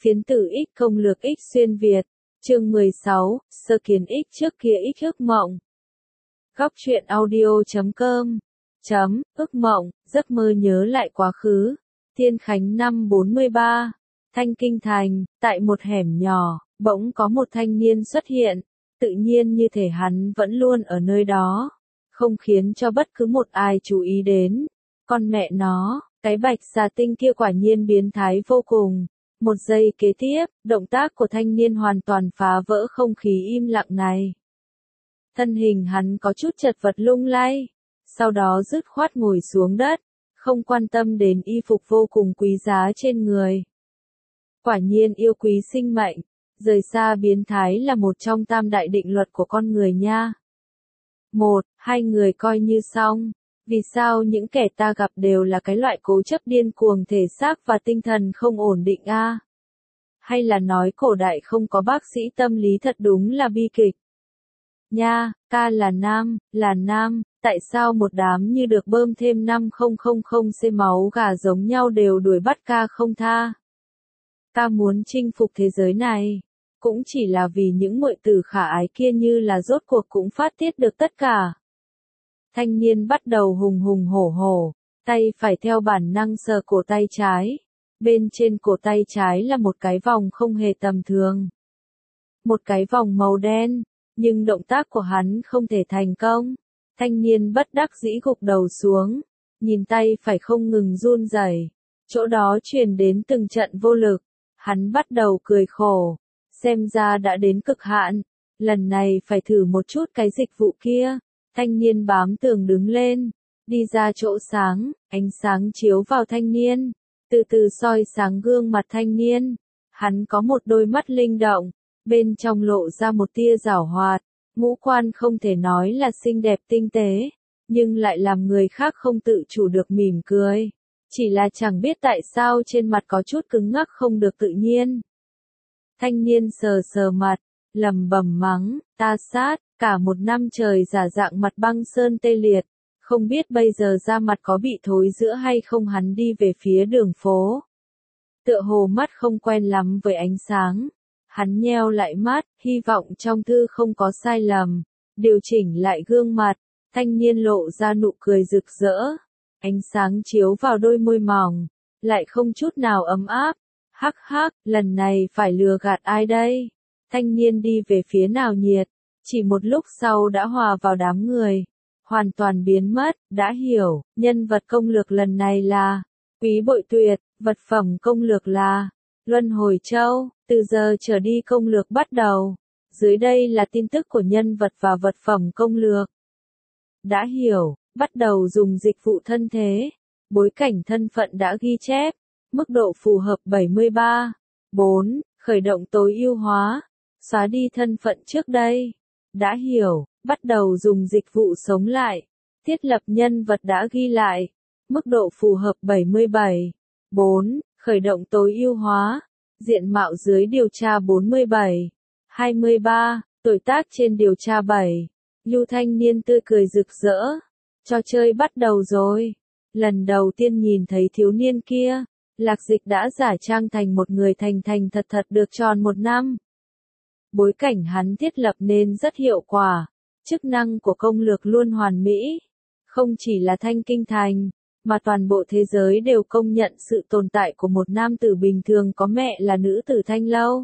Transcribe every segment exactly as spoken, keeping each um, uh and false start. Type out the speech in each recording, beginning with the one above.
Phiến tử X công lược X xuyên Việt, chương mười sáu, sơ kiến X trước kia X ước mộng. Góc truyện audio chấm com chấm, ước mộng, giấc mơ nhớ lại quá khứ. Thiên Khánh năm bốn mươi ba, Thanh Kinh Thành, tại một hẻm nhỏ, bỗng có một thanh niên xuất hiện, tự nhiên như thể hắn vẫn luôn ở nơi đó, không khiến cho bất cứ một ai chú ý đến. Con mẹ nó, cái bạch xà tinh kia quả nhiên biến thái vô cùng. Một giây kế tiếp, động tác của thanh niên hoàn toàn phá vỡ không khí im lặng này. Thân hình hắn có chút chật vật lung lay, sau đó dứt khoát ngồi xuống đất, không quan tâm đến y phục vô cùng quý giá trên người. Quả nhiên yêu quý sinh mệnh, rời xa biến thái là một trong tam đại định luật của con người nha. Một, hai người coi như xong. Vì sao những kẻ ta gặp đều là cái loại cố chấp điên cuồng thể xác và tinh thần không ổn định a? À? Hay là nói cổ đại không có bác sĩ tâm lý thật đúng là bi kịch. Nha, ca là nam, là nam, tại sao một đám như được bơm thêm năm nghìn xê máu gà giống nhau đều đuổi bắt ca không tha? Ca muốn chinh phục thế giới này, cũng chỉ là vì những muội tử khả ái kia như là rốt cuộc cũng phát tiết được tất cả. Thanh niên bắt đầu hùng hùng hổ hổ, tay phải theo bản năng sờ cổ tay trái. Bên trên cổ tay trái là một cái vòng không hề tầm thường. Một cái vòng màu đen, nhưng động tác của hắn không thể thành công. Thanh niên bất đắc dĩ gục đầu xuống, nhìn tay phải không ngừng run rẩy, chỗ đó truyền đến từng trận vô lực. Hắn bắt đầu cười khổ, xem ra đã đến cực hạn, lần này phải thử một chút cái dịch vụ kia. Thanh niên bám tường đứng lên, đi ra chỗ sáng, ánh sáng chiếu vào thanh niên, từ từ soi sáng gương mặt thanh niên. Hắn có một đôi mắt linh động, bên trong lộ ra một tia giảo hoạt, ngũ quan không thể nói là xinh đẹp tinh tế, nhưng lại làm người khác không tự chủ được mỉm cười. Chỉ là chẳng biết tại sao trên mặt có chút cứng ngắc không được tự nhiên. Thanh niên sờ sờ mặt, lẩm bẩm mắng, ta sát. Cả một năm trời giả dạng mặt băng sơn tê liệt, không biết bây giờ da mặt có bị thối rữa hay không. Hắn đi về phía đường phố. Tựa hồ mắt không quen lắm với ánh sáng. Hắn nheo lại mắt, hy vọng trong thư không có sai lầm. Điều chỉnh lại gương mặt, thanh niên lộ ra nụ cười rực rỡ. Ánh sáng chiếu vào đôi môi mỏng, lại không chút nào ấm áp. Hắc hắc, lần này phải lừa gạt ai đây? Thanh niên đi về phía nào nhiệt. Chỉ một lúc sau đã hòa vào đám người, hoàn toàn biến mất. Đã hiểu, nhân vật công lược lần này là Quý Bội Tuyệt, vật phẩm công lược là Luân Hồi Châu. Từ giờ trở đi công lược bắt đầu. Dưới đây là tin tức của nhân vật và vật phẩm công lược. Đã hiểu, bắt đầu dùng dịch vụ thân thế. Bối cảnh thân phận đã ghi chép. Mức độ phù hợp bảy mươi ba. bốn. Khởi động tối ưu hóa. Xóa đi thân phận trước đây. Đã hiểu, bắt đầu dùng dịch vụ sống lại. Thiết lập nhân vật đã ghi lại. Mức độ phù hợp bảy mươi bảy. bốn. Khởi động tối ưu hóa. Diện mạo dưới điều tra bốn mươi bảy. hai mươi ba. Tuổi tác trên điều tra bảy. Lưu thanh niên tươi cười rực rỡ. Trò chơi bắt đầu rồi. Lần đầu tiên nhìn thấy thiếu niên kia, Lạc Dịch đã giả trang thành một người thành thành thật thật được tròn một năm. Bối cảnh hắn thiết lập nên rất hiệu quả, chức năng của công lược luôn hoàn mỹ. Không chỉ là Thanh Kinh Thành, mà toàn bộ thế giới đều công nhận sự tồn tại của một nam tử bình thường có mẹ là nữ tử Thanh Lâu.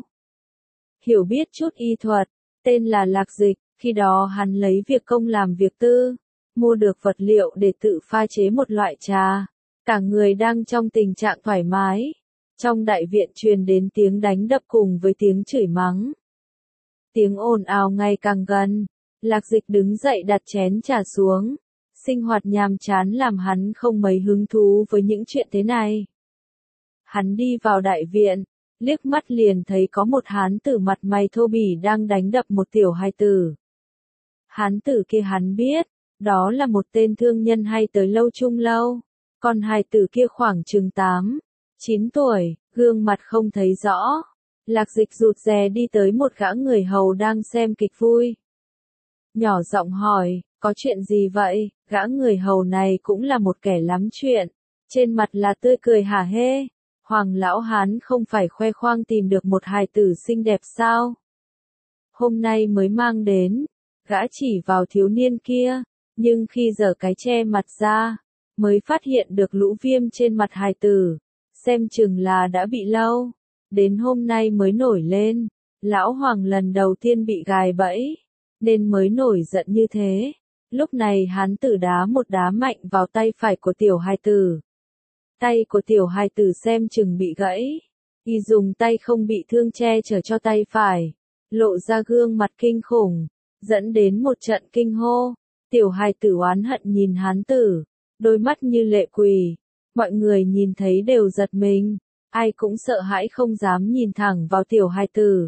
Hiểu biết chút y thuật, tên là Lạc Dịch, khi đó hắn lấy việc công làm việc tư, mua được vật liệu để tự pha chế một loại trà. Cả người đang trong tình trạng thoải mái. Trong đại viện truyền đến tiếng đánh đập cùng với tiếng chửi mắng. Tiếng ồn ào ngày càng gần, Lạc Dịch đứng dậy đặt chén trà xuống. Sinh hoạt nhàm chán làm hắn không mấy hứng thú với những chuyện thế này. Hắn đi vào đại viện, liếc mắt liền thấy có một hán tử mặt mày thô bỉ đang đánh đập một tiểu hài tử. Hán tử kia hắn biết, đó là một tên thương nhân hay tới lâu chung lâu. Còn hài tử kia khoảng chừng tám, chín tuổi, gương mặt không thấy rõ. Lạc Dịch rụt rè đi tới một gã người hầu đang xem kịch vui. Nhỏ giọng hỏi, có chuyện gì vậy? Gã người hầu này cũng là một kẻ lắm chuyện. Trên mặt là tươi cười hả hê. Hoàng lão hán không phải khoe khoang tìm được một hài tử xinh đẹp sao? Hôm nay mới mang đến, gã chỉ vào thiếu niên kia, nhưng khi giở cái che mặt ra, mới phát hiện được lũ viêm trên mặt hài tử, xem chừng là đã bị lâu, đến hôm nay mới nổi lên. Lão Hoàng lần đầu tiên bị gài bẫy, nên mới nổi giận như thế. Lúc này hán tử đá một đá mạnh vào tay phải của tiểu hài tử. Tay của tiểu hài tử xem chừng bị gãy, y dùng tay không bị thương che chở cho tay phải, lộ ra gương mặt kinh khủng, dẫn đến một trận kinh hô. Tiểu hài tử oán hận nhìn hán tử, đôi mắt như lệ quỷ, mọi người nhìn thấy đều giật mình, ai cũng sợ hãi không dám nhìn thẳng vào tiểu hài tử.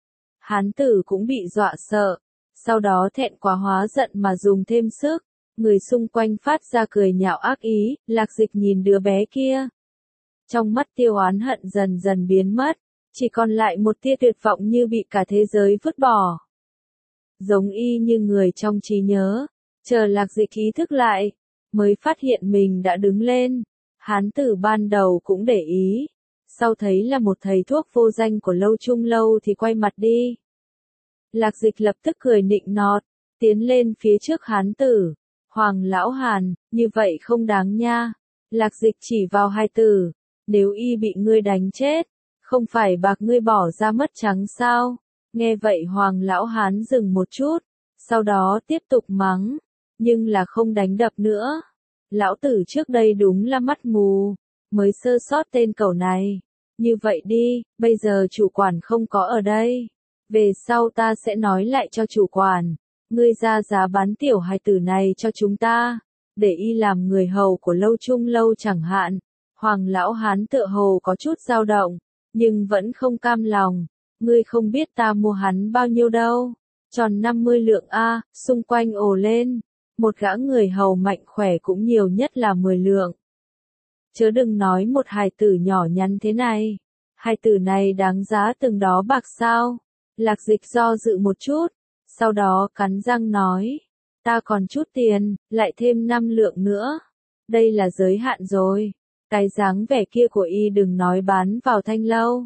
Hán tử cũng bị dọa sợ, sau đó thẹn quá hóa giận mà dùng thêm sức, người xung quanh phát ra cười nhạo ác ý. Lạc Dịch nhìn đứa bé kia, trong mắt tia oán hận dần dần biến mất, chỉ còn lại một tia tuyệt vọng như bị cả thế giới vứt bỏ. Giống y như người trong trí nhớ, chờ Lạc Dịch ý thức lại, mới phát hiện mình đã đứng lên. Hán tử ban đầu cũng để ý, sau thấy là một thầy thuốc vô danh của Lâu Trung Lâu thì quay mặt đi. Lạc Dịch lập tức cười nịnh nọt, tiến lên phía trước hán tử. Hoàng lão Hàn, như vậy không đáng nha. Lạc Dịch chỉ vào hài tử, nếu y bị ngươi đánh chết, không phải bạc ngươi bỏ ra mất trắng sao? Nghe vậy Hoàng lão Hán dừng một chút, sau đó tiếp tục mắng, nhưng là không đánh đập nữa. Lão tử trước đây đúng là mắt mù, mới sơ sót tên cẩu này. Như vậy đi, bây giờ chủ quản không có ở đây, về sau ta sẽ nói lại cho chủ quản, ngươi ra giá bán tiểu hài tử này cho chúng ta, để y làm người hầu của Lâu Trung Lâu chẳng hạn. Hoàng lão Hán tựa hồ có chút dao động, nhưng vẫn không cam lòng. Ngươi không biết ta mua hắn bao nhiêu đâu, tròn năm mươi lượng a. Xung quanh ồ lên, một gã người hầu mạnh khỏe cũng nhiều nhất là mười lượng. Chớ đừng nói một hài tử nhỏ nhắn thế này, hài tử này đáng giá từng đó bạc sao? Lạc Dịch do dự một chút, sau đó cắn răng nói, ta còn chút tiền, lại thêm năm lượng nữa. Đây là giới hạn rồi. Cái dáng vẻ kia của y đừng nói bán vào thanh lâu,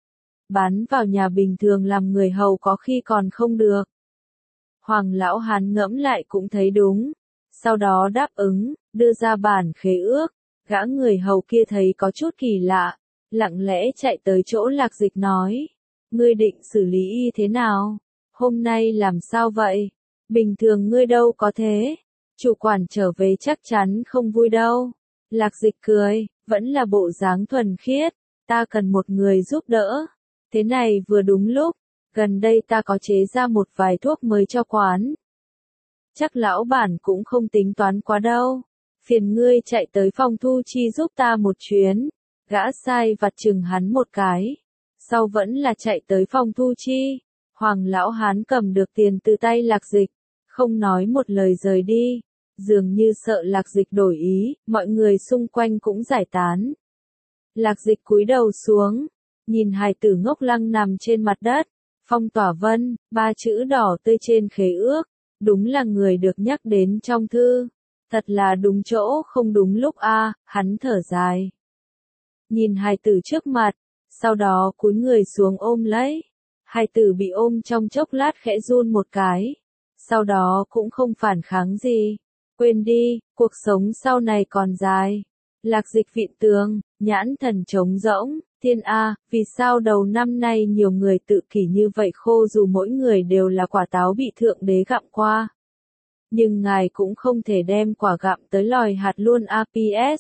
bán vào nhà bình thường làm người hầu có khi còn không được. Hoàng lão Hán ngẫm lại cũng thấy đúng, sau đó đáp ứng, đưa ra bản khế ước. Gã người hầu kia thấy có chút kỳ lạ, lặng lẽ chạy tới chỗ Lạc Dịch nói, ngươi định xử lý y thế nào? Hôm nay làm sao vậy? Bình thường ngươi đâu có thế. Chủ quản trở về chắc chắn không vui đâu. Lạc Dịch cười, vẫn là bộ dáng thuần khiết, ta cần một người giúp đỡ. Thế này vừa đúng lúc, gần đây ta có chế ra một vài thuốc mới cho quán. Chắc lão bản cũng không tính toán quá đâu. Phiền ngươi chạy tới phòng thu chi giúp ta một chuyến. Gã sai vặt chừng hắn một cái, sau vẫn là chạy tới phòng thu chi. Hoàng lão Hán cầm được tiền từ tay Lạc Dịch, không nói một lời rời đi, dường như sợ Lạc Dịch đổi ý. Mọi người xung quanh cũng giải tán. Lạc Dịch cúi đầu xuống, nhìn hài tử ngốc lăng nằm trên mặt đất. Phong Tỏa Vân, ba chữ đỏ tươi trên khế ước, đúng là người được nhắc đến trong thư. Thật là đúng chỗ không đúng lúc a. Hắn thở dài, nhìn hài tử trước mặt, sau đó cúi người xuống ôm lấy. Hài tử bị ôm trong chốc lát khẽ run một cái, sau đó cũng không phản kháng gì. Quên đi, cuộc sống sau này còn dài. Lạc Dịch vịn tường, nhãn thần trống rỗng. Thiên A, vì sao đầu năm nay nhiều người tự kỷ như vậy, khô dù mỗi người đều là quả táo bị thượng đế gặm qua. Nhưng ngài cũng không thể đem quả gặm tới lòi hạt luôn a pê ét.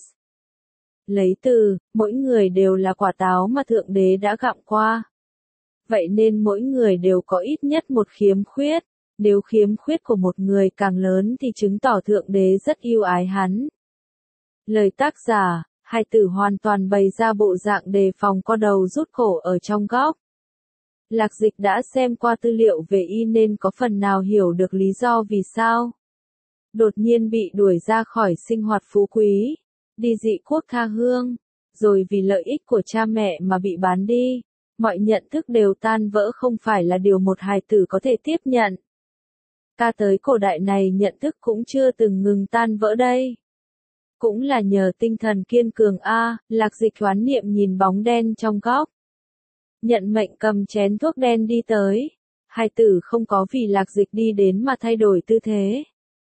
Lấy từ, mỗi người đều là quả táo mà thượng đế đã gặm qua. Vậy nên mỗi người đều có ít nhất một khiếm khuyết. Nếu khiếm khuyết của một người càng lớn thì chứng tỏ thượng đế rất yêu ái hắn. Lời tác giả, hài tử hoàn toàn bày ra bộ dạng đề phòng co đầu rút cổ ở trong góc. Lạc Dịch đã xem qua tư liệu về y nên có phần nào hiểu được lý do vì sao đột nhiên bị đuổi ra khỏi sinh hoạt phú quý, đi dị quốc tha hương, rồi vì lợi ích của cha mẹ mà bị bán đi. Mọi nhận thức đều tan vỡ, không phải là điều một hài tử có thể tiếp nhận. Ca tới cổ đại này nhận thức cũng chưa từng ngừng tan vỡ đây. Cũng là nhờ tinh thần kiên cường a, Lạc Dịch hoán niệm nhìn bóng đen trong góc. Nhận mệnh cầm chén thuốc đen đi tới. Hai tử không có vì Lạc Dịch đi đến mà thay đổi tư thế.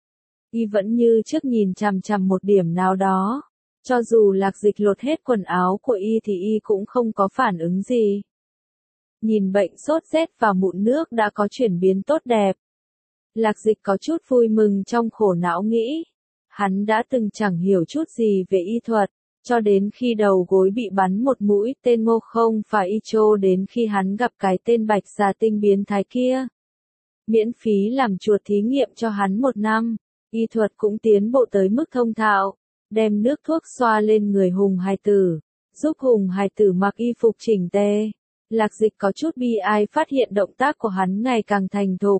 Y vẫn như trước nhìn chằm chằm một điểm nào đó. Cho dù Lạc Dịch lột hết quần áo của Y thì Y cũng không có phản ứng gì. Nhìn bệnh sốt rét và mụn nước đã có chuyển biến tốt đẹp. Lạc Dịch có chút vui mừng trong khổ não nghĩ. Hắn đã từng chẳng hiểu chút gì về y thuật, cho đến khi đầu gối bị bắn một mũi tên Ngô Không và Y Chô đến khi hắn gặp cái tên Bạch Xà Tinh biến thái kia. Miễn phí làm chuột thí nghiệm cho hắn một năm, y thuật cũng tiến bộ tới mức thông thạo, đem nước thuốc xoa lên người Hùng hài tử, giúp Hùng hài tử mặc y phục chỉnh tề. Lạc Dịch có chút bi ai phát hiện động tác của hắn ngày càng thành thục.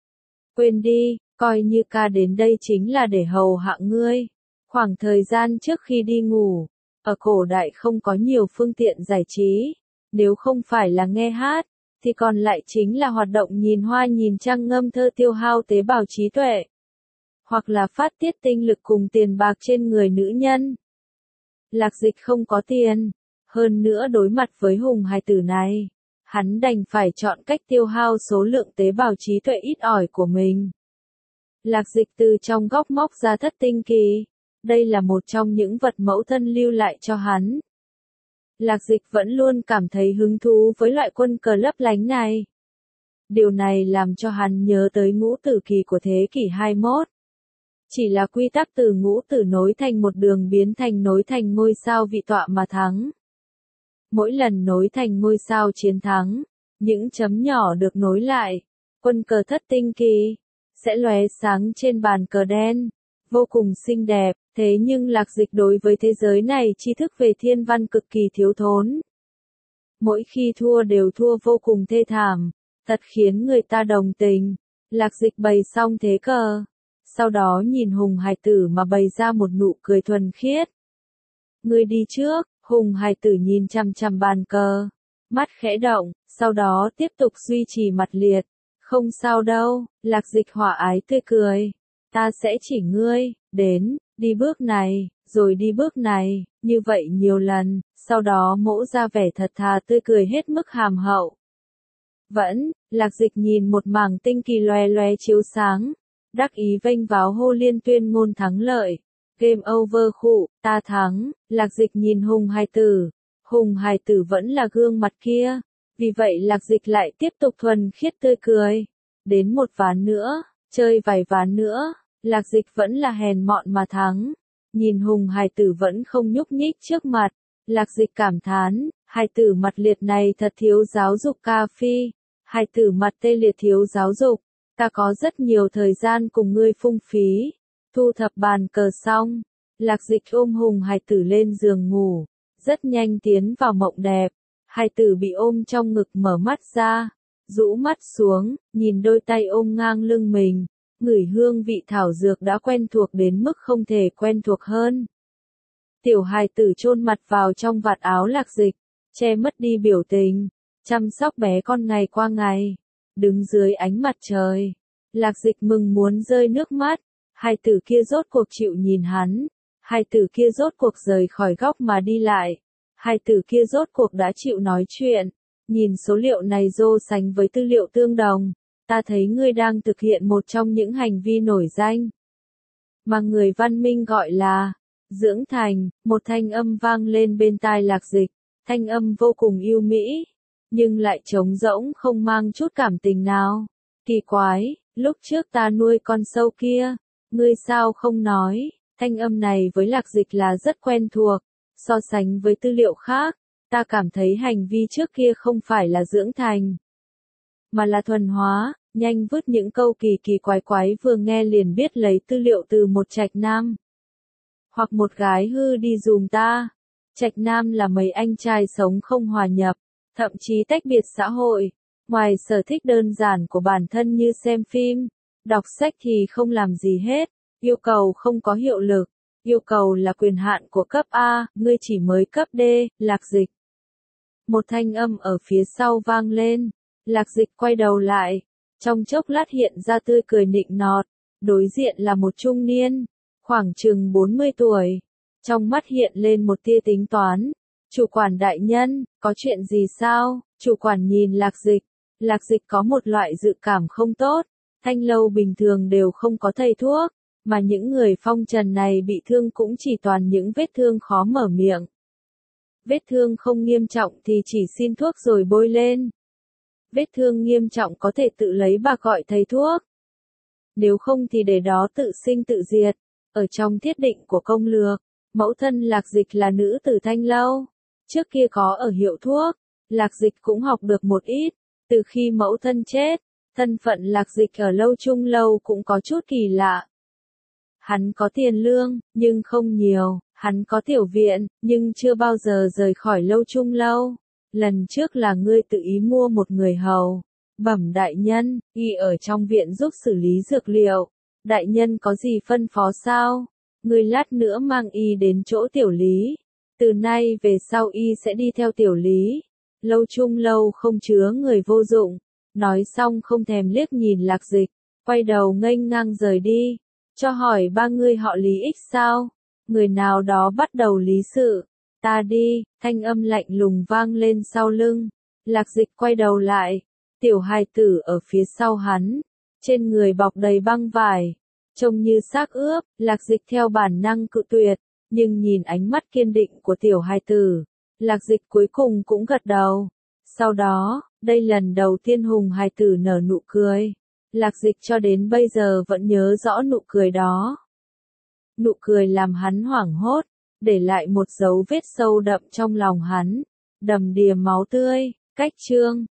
Quên đi, coi như ca đến đây chính là để hầu hạ ngươi. Khoảng thời gian trước khi đi ngủ, ở cổ đại không có nhiều phương tiện giải trí, nếu không phải là nghe hát, thì còn lại chính là hoạt động nhìn hoa nhìn trăng ngâm thơ tiêu hao tế bào trí tuệ, hoặc là phát tiết tinh lực cùng tiền bạc trên người nữ nhân. Lạc Dịch không có tiền, hơn nữa đối mặt với Hùng hài tử này, hắn đành phải chọn cách tiêu hao số lượng tế bào trí tuệ ít ỏi của mình. Lạc Dịch từ trong góc móc ra thất tinh kỳ. Đây là một trong những vật mẫu thân lưu lại cho hắn. Lạc Dịch vẫn luôn cảm thấy hứng thú với loại quân cờ lấp lánh này. Điều này làm cho hắn nhớ tới ngũ tử kỳ của thế kỷ hai mươi mốt. Chỉ là quy tắc từ ngũ tử nối thành một đường biến thành nối thành ngôi sao vị tọa mà thắng. Mỗi lần nối thành ngôi sao chiến thắng, những chấm nhỏ được nối lại, quân cờ thất tinh kỳ sẽ lóe sáng trên bàn cờ đen, vô cùng xinh đẹp. Thế nhưng Lạc Dịch đối với thế giới này tri thức về thiên văn cực kỳ thiếu thốn. Mỗi khi thua đều thua vô cùng thê thảm, thật khiến người ta đồng tình. Lạc Dịch bày xong thế cờ, sau đó nhìn Hùng hài tử mà bày ra một nụ cười thuần khiết. Ngươi đi trước. Hùng hài tử nhìn chằm chằm bàn cờ, mắt khẽ động, sau đó tiếp tục duy trì mặt liệt. Không sao đâu, Lạc Dịch hòa ái tươi cười. Ta sẽ chỉ ngươi, đến, đi bước này, rồi đi bước này, như vậy nhiều lần, sau đó mỗ ra vẻ thật thà tươi cười hết mức hàm hậu. Vẫn, Lạc Dịch nhìn một mảng tinh kỳ loè loè chiếu sáng, đắc ý vênh váo hô liên tuyên ngôn thắng lợi. Game over khụ, ta thắng. Lạc Dịch nhìn Hùng hài tử. Hùng hài tử vẫn là gương mặt kia. Vì vậy Lạc Dịch lại tiếp tục thuần khiết tươi cười. Đến một ván nữa, chơi vài ván nữa, Lạc Dịch vẫn là hèn mọn mà thắng. Nhìn Hùng hài tử vẫn không nhúc nhích trước mặt. Lạc Dịch cảm thán, hài tử mặt liệt này thật thiếu giáo dục ca phi. Hài tử mặt tê liệt thiếu giáo dục. Ta có rất nhiều thời gian cùng ngươi phung phí. Thu thập bàn cờ xong, Lạc Dịch ôm Hùng hài tử lên giường ngủ, rất nhanh tiến vào mộng đẹp. Hài tử bị ôm trong ngực mở mắt ra, rũ mắt xuống, nhìn đôi tay ôm ngang lưng mình, ngửi hương vị thảo dược đã quen thuộc đến mức không thể quen thuộc hơn. Tiểu hài tử chôn mặt vào trong vạt áo Lạc Dịch, che mất đi biểu tình, chăm sóc bé con ngày qua ngày, đứng dưới ánh mặt trời. Lạc Dịch mừng muốn rơi nước mắt. Hai tử kia rốt cuộc chịu nhìn hắn, hai tử kia rốt cuộc rời khỏi góc mà đi lại, hai tử kia rốt cuộc đã chịu nói chuyện. Nhìn số liệu này so sánh với tư liệu tương đồng, ta thấy ngươi đang thực hiện một trong những hành vi nổi danh mà người văn minh gọi là dưỡng thành. Một thanh âm vang lên bên tai Lạc Dịch, thanh âm vô cùng yêu mỹ, nhưng lại trống rỗng không mang chút cảm tình nào. Kỳ quái, lúc trước ta nuôi con sâu kia, ngươi sao không nói? Thanh âm này với Lạc Dịch là rất quen thuộc. So sánh với tư liệu khác, ta cảm thấy hành vi trước kia không phải là dưỡng thành, mà là thuần hóa. Nhanh vứt những câu kỳ kỳ quái quái vừa nghe liền biết lấy tư liệu từ một trạch nam hoặc một gái hư đi dùm ta. Trạch nam là mấy anh trai sống không hòa nhập, thậm chí tách biệt xã hội. Ngoài sở thích đơn giản của bản thân như xem phim, đọc sách thì không làm gì hết. Yêu cầu không có hiệu lực. Yêu cầu là quyền hạn của cấp A, ngươi chỉ mới cấp D. Lạc Dịch. Một thanh âm ở phía sau vang lên. Lạc Dịch quay đầu lại. Trong chốc lát hiện ra tươi cười nịnh nọt. Đối diện là một trung niên, khoảng chừng bốn mươi tuổi. Trong mắt hiện lên một tia tính toán. Chủ quản đại nhân, có chuyện gì sao? Chủ quản nhìn Lạc Dịch. Lạc Dịch có một loại dự cảm không tốt. Thanh lâu bình thường đều không có thầy thuốc, mà những người phong trần này bị thương cũng chỉ toàn những vết thương khó mở miệng. Vết thương không nghiêm trọng thì chỉ xin thuốc rồi bôi lên. Vết thương nghiêm trọng có thể tự lấy bạc gọi thầy thuốc. Nếu không thì để đó tự sinh tự diệt. Ở trong thiết định của công lược, mẫu thân Lạc Dịch là nữ tử Thanh lâu. Trước kia có ở hiệu thuốc, Lạc Dịch cũng học được một ít. Từ khi mẫu thân chết, thân phận Lạc Dịch ở lâu trung lâu cũng có chút kỳ lạ. Hắn có tiền lương, nhưng không nhiều. Hắn có tiểu viện, nhưng chưa bao giờ rời khỏi lâu trung lâu. Lần trước là ngươi tự ý mua một người hầu. Bẩm đại nhân, y ở trong viện giúp xử lý dược liệu. Đại nhân có gì phân phó sao? Ngươi lát nữa mang y đến chỗ tiểu lý. Từ nay về sau y sẽ đi theo tiểu lý. Lâu trung lâu không chứa người vô dụng. Nói xong không thèm liếc nhìn Lạc Dịch, quay đầu nghênh ngang rời đi. Cho hỏi ba ngươi họ Lý Ích sao? Người nào đó bắt đầu lý sự. Ta đi, thanh âm lạnh lùng vang lên sau lưng. Lạc Dịch quay đầu lại. Tiểu hài tử ở phía sau hắn. Trên người bọc đầy băng vải. Trông như xác ướp, Lạc Dịch theo bản năng cự tuyệt. Nhưng nhìn ánh mắt kiên định của tiểu hài tử. Lạc Dịch cuối cùng cũng gật đầu. Sau đó, đây lần đầu tiên Hùng hài tử nở nụ cười. Lạc Dịch cho đến bây giờ vẫn nhớ rõ nụ cười đó. Nụ cười làm hắn hoảng hốt, để lại một dấu vết sâu đậm trong lòng hắn. Đầm đìa máu tươi, cách chương.